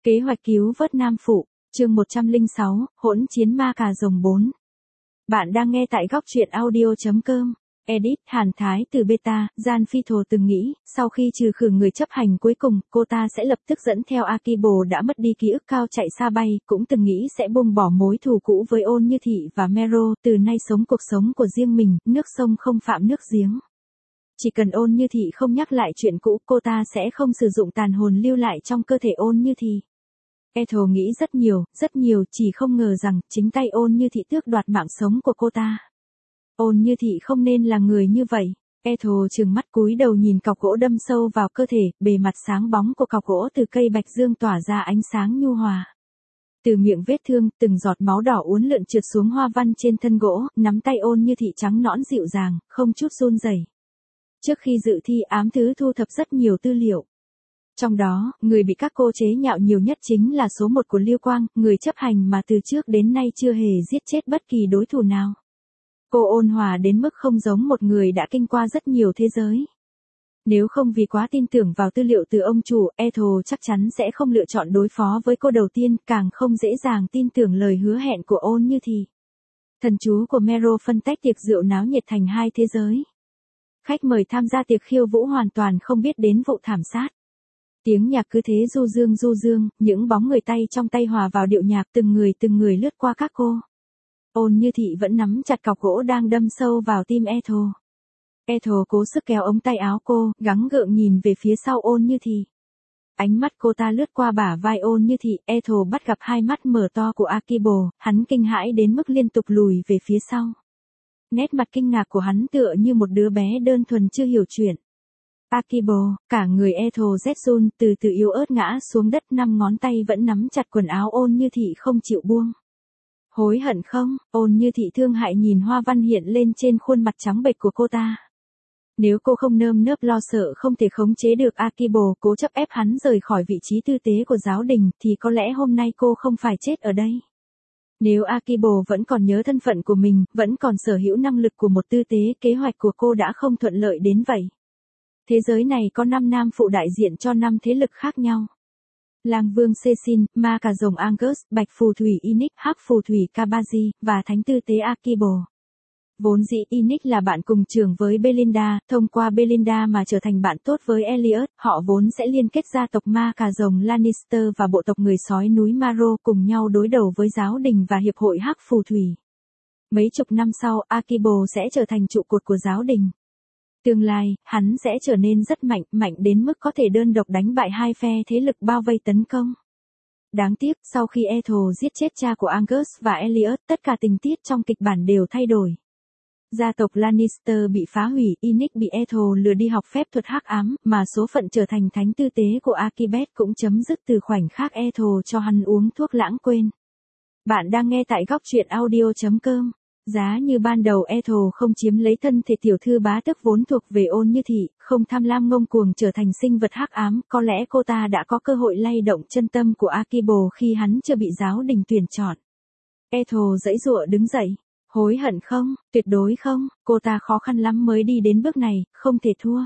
Kế hoạch cứu vớt Nam Phụ, chương 106, hỗn chiến ma cà rồng 4. Bạn đang nghe tại góc truyện audio.com. Edit, Hàn Thái từ beta, Gian Phi Thồ từng nghĩ, sau khi trừ khử người chấp hành cuối cùng, cô ta sẽ lập tức dẫn theo Akibo đã mất đi ký ức cao chạy xa bay, cũng từng nghĩ sẽ buông bỏ mối thù cũ với Ôn Như Thị và Mero, từ nay sống cuộc sống của riêng mình, nước sông không phạm nước giếng. Chỉ cần Ôn Như Thị không nhắc lại chuyện cũ, cô ta sẽ không sử dụng tàn hồn lưu lại trong cơ thể Ôn Như Thị. Ethel nghĩ rất nhiều, chỉ không ngờ rằng chính tay Ôn Như Thị tước đoạt mạng sống của cô ta. Ôn Như Thị không nên là người như vậy. Ethel trừng mắt cúi đầu nhìn cọc gỗ đâm sâu vào cơ thể, bề mặt sáng bóng của cọc gỗ từ cây bạch dương tỏa ra ánh sáng nhu hòa. Từ miệng vết thương, từng giọt máu đỏ uốn lượn trượt xuống hoa văn trên thân gỗ, nắm tay Ôn Như Thị trắng nõn dịu dàng, không chút run rẩy. Trước khi dự thi ám thứ thu thập rất nhiều tư liệu. Trong đó, người bị các cô chế nhạo nhiều nhất chính là số 1 của Lưu Quang, người chấp hành mà từ trước đến nay chưa hề giết chết bất kỳ đối thủ nào. Cô ôn hòa đến mức không giống một người đã kinh qua rất nhiều thế giới. Nếu không vì quá tin tưởng vào tư liệu từ ông chủ, Ethel chắc chắn sẽ không lựa chọn đối phó với cô đầu tiên, càng không dễ dàng tin tưởng lời hứa hẹn của Ôn Như Thị. Thần chú của Mero phân tách tiệc rượu náo nhiệt thành hai thế giới. Khách mời tham gia tiệc khiêu vũ hoàn toàn không biết đến vụ thảm sát. Tiếng nhạc cứ thế du dương, những bóng người tay trong tay hòa vào điệu nhạc, từng người lướt qua các cô. Ôn Như Thị vẫn nắm chặt cọc gỗ đang đâm sâu vào tim Ethel. Ethel cố sức kéo ống tay áo cô, gắng gượng nhìn về phía sau Ôn Như Thị. Ánh mắt cô ta lướt qua bả vai Ôn Như Thị, Ethel bắt gặp hai mắt mở to của Akibo, hắn kinh hãi đến mức liên tục lùi về phía sau. Nét mặt kinh ngạc của hắn tựa như một đứa bé đơn thuần chưa hiểu chuyện. Akibo, cả người Ethel rét run, từ từ yếu ớt ngã xuống đất, 5 ngón tay vẫn nắm chặt quần áo Ôn Như Thị không chịu buông. Hối hận không? Ôn Như Thị thương hại nhìn hoa văn hiện lên trên khuôn mặt trắng bệch của cô ta. Nếu cô không nơm nớp lo sợ không thể khống chế được Akibo cố chấp ép hắn rời khỏi vị trí tư tế của giáo đình, thì có lẽ hôm nay cô không phải chết ở đây. Nếu Akibo vẫn còn nhớ thân phận của mình, vẫn còn sở hữu năng lực của một tư tế, kế hoạch của cô đã không thuận lợi đến vậy. Thế giới này có 5 nam phụ đại diện cho 5 thế lực khác nhau. Lang Vương Cecil, ma cà rồng Angus, bạch phù thủy Inic, hắc phù thủy Kabaji, và thánh tư tế Akibo. Vốn dĩ Inic là bạn cùng trường với Belinda, thông qua Belinda mà trở thành bạn tốt với Elliot, họ vốn sẽ liên kết gia tộc ma cà rồng Lannister và bộ tộc người sói núi Maro cùng nhau đối đầu với giáo đình và hiệp hội hắc phù thủy. Mấy chục năm sau, Akibo sẽ trở thành trụ cột của giáo đình. Tương lai, hắn sẽ trở nên rất mạnh đến mức có thể đơn độc đánh bại hai phe thế lực bao vây tấn công. Đáng tiếc, sau khi Ethel giết chết cha của Angus và Elliot, tất cả tình tiết trong kịch bản đều thay đổi. Gia tộc Lannister bị phá hủy, Inic bị Ethel lừa đi học phép thuật hắc ám, mà số phận trở thành thánh tư tế của Akibet cũng chấm dứt từ khoảnh khắc Ethel cho hắn uống thuốc lãng quên. Bạn đang nghe tại góc truyện audio.com. Giá như ban đầu Ethel không chiếm lấy thân thể tiểu thư bá tước vốn thuộc về Ôn Như Thị, không tham lam ngông cuồng trở thành sinh vật hắc ám, có lẽ cô ta đã có cơ hội lay động chân tâm của Akibo khi hắn chưa bị giáo đình tuyển chọn. Ethel giãy giụa đứng dậy. Hối hận không? Tuyệt đối không, cô ta khó khăn lắm mới đi đến bước này, không thể thua.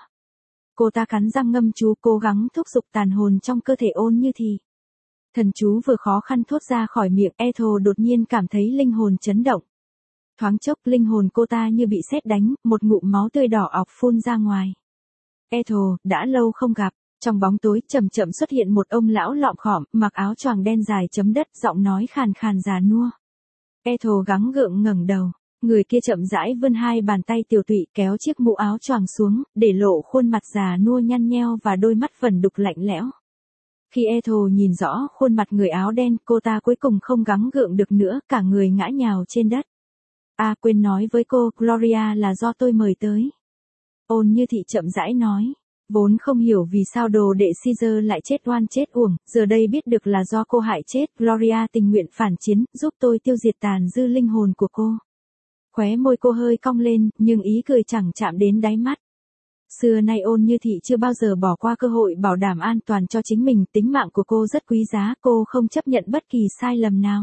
Cô ta cắn răng ngâm chú, cố gắng thúc giục tàn hồn trong cơ thể Ôn Như Thị. Thần chú vừa khó khăn thốt ra khỏi miệng, Ethel đột nhiên cảm thấy linh hồn chấn động. Thoáng chốc linh hồn cô ta như bị sét đánh, một ngụm máu tươi đỏ ọc phun ra ngoài. Ethel, đã lâu không gặp, trong bóng tối chậm chậm xuất hiện một ông lão lọm khọm, mặc áo choàng đen dài chấm đất, giọng nói khàn khàn già nua. Ethel gắng gượng ngẩng đầu, người kia chậm rãi vươn hai bàn tay tiều tụy kéo chiếc mũ áo choàng xuống, để lộ khuôn mặt già nua nhăn nheo và đôi mắt vẩn đục lạnh lẽo. Khi Ethel nhìn rõ khuôn mặt người áo đen, cô ta cuối cùng không gắng gượng được nữa, cả người ngã nhào trên đất. Quên nói với cô, Gloria là do tôi mời tới. Ôn Như Thị chậm rãi nói, vốn không hiểu vì sao đồ đệ Caesar lại chết oan chết uổng, giờ đây biết được là do cô hại chết, Gloria tình nguyện phản chiến, giúp tôi tiêu diệt tàn dư linh hồn của cô. Khóe môi cô hơi cong lên, nhưng ý cười chẳng chạm đến đáy mắt. Xưa nay Ôn Như Thị chưa bao giờ bỏ qua cơ hội bảo đảm an toàn cho chính mình, tính mạng của cô rất quý giá, cô không chấp nhận bất kỳ sai lầm nào.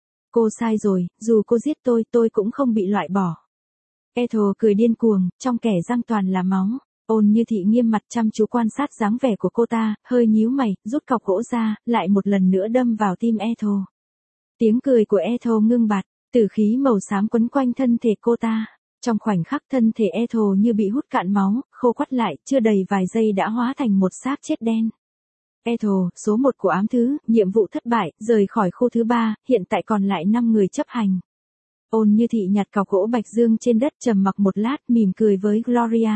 Cô sai rồi, dù cô giết tôi cũng không bị loại bỏ. Ethel cười điên cuồng, trong kẻ răng toàn là máu. Ôn Như Thị nghiêm mặt chăm chú quan sát dáng vẻ của cô ta, hơi nhíu mày, rút cọc gỗ ra, lại một lần nữa đâm vào tim Ethel. Tiếng cười của Ethel ngưng bặt, tử khí màu xám quấn quanh thân thể cô ta. Trong khoảnh khắc thân thể Ethel như bị hút cạn máu, khô quắt lại, chưa đầy vài giây đã hóa thành một xác chết đen. Ethel, số 1 của ám thứ, nhiệm vụ thất bại, rời khỏi khu thứ 3, hiện tại còn lại 5 người chấp hành. Ôn Như Thị nhặt cọc gỗ bạch dương trên đất, trầm mặc một lát, mỉm cười với Gloria.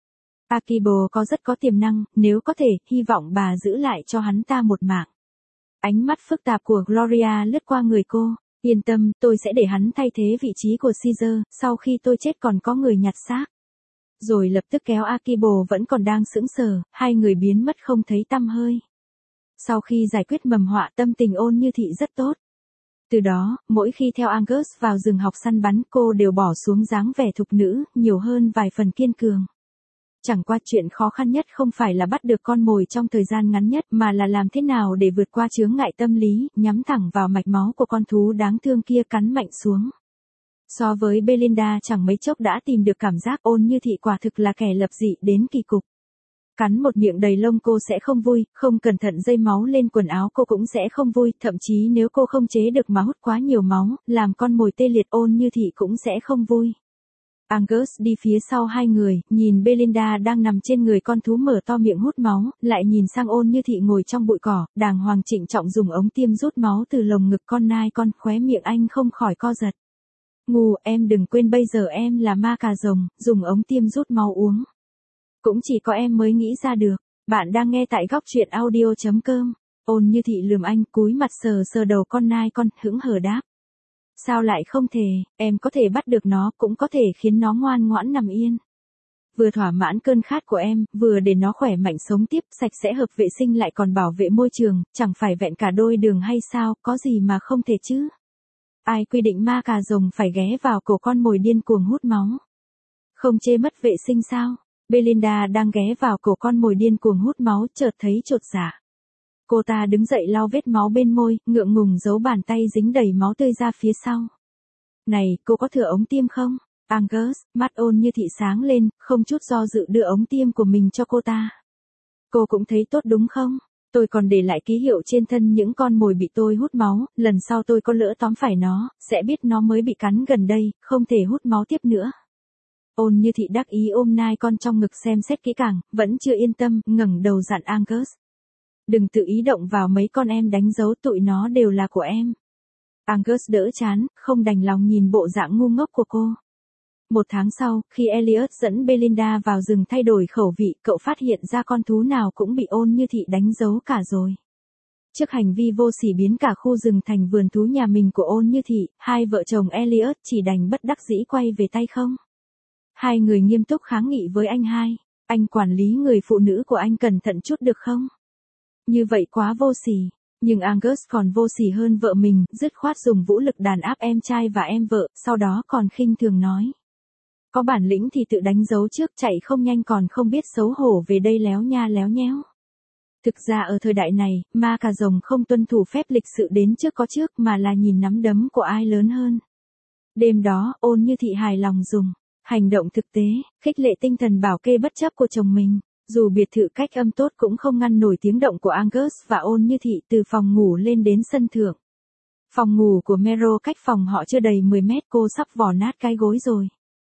Akibo rất có tiềm năng, nếu có thể, hy vọng bà giữ lại cho hắn ta một mạng. Ánh mắt phức tạp của Gloria lướt qua người cô. Yên tâm, tôi sẽ để hắn thay thế vị trí của Caesar, sau khi tôi chết còn có người nhặt xác. Rồi lập tức kéo Akibo vẫn còn đang sững sờ, hai người biến mất không thấy tăm hơi. Sau khi giải quyết mầm họa, tâm tình Ôn Như Thị rất tốt. Từ đó, mỗi khi theo Angus vào rừng học săn bắn, cô đều bỏ xuống dáng vẻ thục nữ, nhiều hơn vài phần kiên cường. Chẳng qua chuyện khó khăn nhất không phải là bắt được con mồi trong thời gian ngắn nhất, mà là làm thế nào để vượt qua chướng ngại tâm lý, nhắm thẳng vào mạch máu của con thú đáng thương kia, cắn mạnh xuống. So với Belinda chẳng mấy chốc đã tìm được cảm giác, Ôn Như Thị quả thực là kẻ lập dị đến kỳ cục. Cắn một miệng đầy lông cô sẽ không vui, không cẩn thận dây máu lên quần áo cô cũng sẽ không vui, thậm chí nếu cô không chế được mà hút quá nhiều máu, làm con mồi tê liệt, Ôn Như Thị cũng sẽ không vui. Angus đi phía sau hai người, nhìn Belinda đang nằm trên người con thú mở to miệng hút máu, lại nhìn sang Ôn Như Thị ngồi trong bụi cỏ, đàng hoàng trịnh trọng dùng ống tiêm rút máu từ lồng ngực con nai con, khóe miệng anh không khỏi co giật. Ngu, em đừng quên bây giờ em là ma cà rồng, dùng ống tiêm rút máu uống. Cũng chỉ có em mới nghĩ ra được. Bạn đang nghe tại góc truyện audio.com. Ôn Như Thị lườm anh, cúi mặt sờ sờ đầu con nai con, hững hờ đáp. Sao lại không thể, em có thể bắt được nó, cũng có thể khiến nó ngoan ngoãn nằm yên. Vừa thỏa mãn cơn khát của em, vừa để nó khỏe mạnh sống tiếp, sạch sẽ hợp vệ sinh lại còn bảo vệ môi trường, chẳng phải vẹn cả đôi đường hay sao, có gì mà không thể chứ. Ai quy định ma cà rồng phải ghé vào cổ con mồi điên cuồng hút máu. Không chê mất vệ sinh sao? Belinda đang ghé vào cổ con mồi điên cuồng hút máu, chợt thấy chột dạ. Cô ta đứng dậy lau vết máu bên môi, ngượng ngùng giấu bàn tay dính đầy máu tươi ra phía sau. Này, cô có thừa ống tiêm không? Angus, mắt Ôn Như Thị sáng lên, không chút do dự đưa ống tiêm của mình cho cô ta. Cô cũng thấy tốt đúng không? Tôi còn để lại ký hiệu trên thân những con mồi bị tôi hút máu, lần sau tôi có lỡ tóm phải nó, sẽ biết nó mới bị cắn gần đây, không thể hút máu tiếp nữa. Ôn Như Thị đắc ý ôm nai con trong ngực xem xét kỹ càng, vẫn chưa yên tâm, ngẩng đầu dặn Angus. Đừng tự ý động vào mấy con em đánh dấu, tụi nó đều là của em. Angus đỡ chán, không đành lòng nhìn bộ dạng ngu ngốc của cô. 1 tháng sau, khi Elliot dẫn Belinda vào rừng thay đổi khẩu vị, cậu phát hiện ra con thú nào cũng bị Ôn Như Thị đánh dấu cả rồi. Trước hành vi vô sỉ biến cả khu rừng thành vườn thú nhà mình của Ôn Như Thị, hai vợ chồng Elliot chỉ đành bất đắc dĩ quay về tay không. Hai người nghiêm túc kháng nghị với anh hai. Anh quản lý người phụ nữ của anh cẩn thận chút được không? Như vậy quá vô sỉ. Nhưng Angus còn vô sỉ hơn vợ mình, dứt khoát dùng vũ lực đàn áp em trai và em vợ, sau đó còn khinh thường nói. Có bản lĩnh thì tự đánh dấu trước, chạy không nhanh còn không biết xấu hổ về đây léo nha léo nhéo. Thực ra ở thời đại này, ma cà rồng không tuân thủ phép lịch sự đến trước có trước mà là nhìn nắm đấm của ai lớn hơn. Đêm đó, Ôn Như Thị hài lòng dùng hành động thực tế, khích lệ tinh thần bảo kê bất chấp của chồng mình. Dù biệt thự cách âm tốt cũng không ngăn nổi tiếng động của Angus và Ôn Như Thị từ phòng ngủ lên đến sân thượng. Phòng ngủ của Mero cách phòng họ chưa đầy 10 mét, cô sắp vò nát cái gối rồi.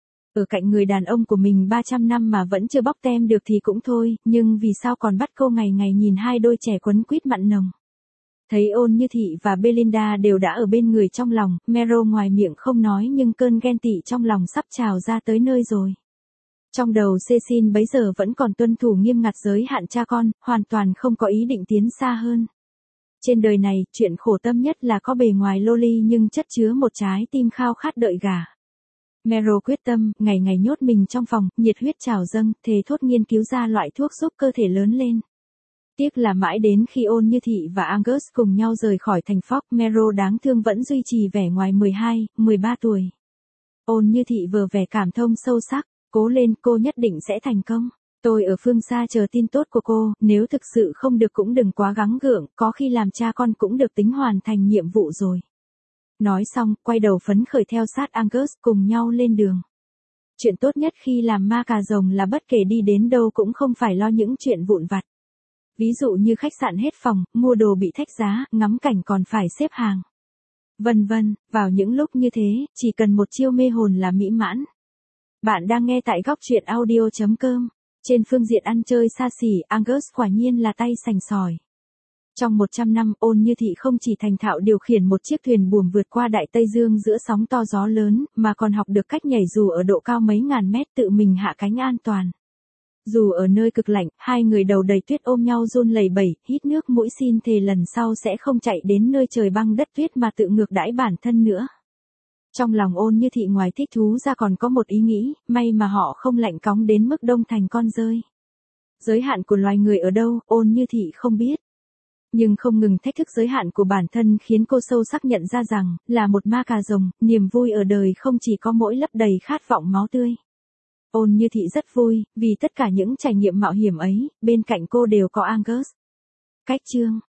Ở cạnh người đàn ông của mình 300 năm mà vẫn chưa bóc tem được thì cũng thôi, nhưng vì sao còn bắt cô ngày ngày nhìn hai đôi trẻ quấn quýt mặn nồng. Thấy Ôn Như Thị và Belinda đều đã ở bên người trong lòng, Mero ngoài miệng không nói nhưng cơn ghen tị trong lòng sắp trào ra tới nơi rồi. Trong đầu Cecil bấy giờ vẫn còn tuân thủ nghiêm ngặt giới hạn cha con, hoàn toàn không có ý định tiến xa hơn. Trên đời này, chuyện khổ tâm nhất là có bề ngoài loli nhưng chất chứa một trái tim khao khát đợi gả. Mero quyết tâm, ngày ngày nhốt mình trong phòng, nhiệt huyết trào dâng, thề thốt nghiên cứu ra loại thuốc giúp cơ thể lớn lên. Tiếc là mãi đến khi Ôn Như Thị và Angus cùng nhau rời khỏi thành Fox, Mero đáng thương vẫn duy trì vẻ ngoài 12, 13 tuổi. Ôn Như Thị vừa vẻ cảm thông sâu sắc, cố lên, cô nhất định sẽ thành công. Tôi ở phương xa chờ tin tốt của cô, nếu thực sự không được cũng đừng quá gắng gượng, có khi làm cha con cũng được tính hoàn thành nhiệm vụ rồi. Nói xong, quay đầu phấn khởi theo sát Angus cùng nhau lên đường. Chuyện tốt nhất khi làm ma cà rồng là bất kể đi đến đâu cũng không phải lo những chuyện vụn vặt. Ví dụ như khách sạn hết phòng, mua đồ bị thách giá, ngắm cảnh còn phải xếp hàng. Vân vân, vào những lúc như thế, chỉ cần một chiêu mê hồn là mỹ mãn. Bạn đang nghe tại góc truyện audio.com. Trên phương diện ăn chơi xa xỉ, Angus quả nhiên là tay sành sỏi. Trong 100 năm, Ôn Như Thị không chỉ thành thạo điều khiển một chiếc thuyền buồm vượt qua Đại Tây Dương giữa sóng to gió lớn, mà còn học được cách nhảy dù ở độ cao mấy ngàn mét tự mình hạ cánh an toàn. Dù ở nơi cực lạnh, hai người đầu đầy tuyết ôm nhau run lẩy bẩy, hít nước mũi xin thề lần sau sẽ không chạy đến nơi trời băng đất tuyết mà tự ngược đãi bản thân nữa. Trong lòng Ôn Như Thị ngoài thích thú ra còn có một ý nghĩ, may mà họ không lạnh cóng đến mức đông thành con dơi. Giới hạn của loài người ở đâu, Ôn Như Thị không biết. Nhưng không ngừng thách thức giới hạn của bản thân khiến cô sâu sắc nhận ra rằng, là một ma cà rồng, niềm vui ở đời không chỉ có mỗi lấp đầy khát vọng máu tươi. Ôn Như Thị rất vui, vì tất cả những trải nghiệm mạo hiểm ấy, bên cạnh cô đều có Angus. Cách chương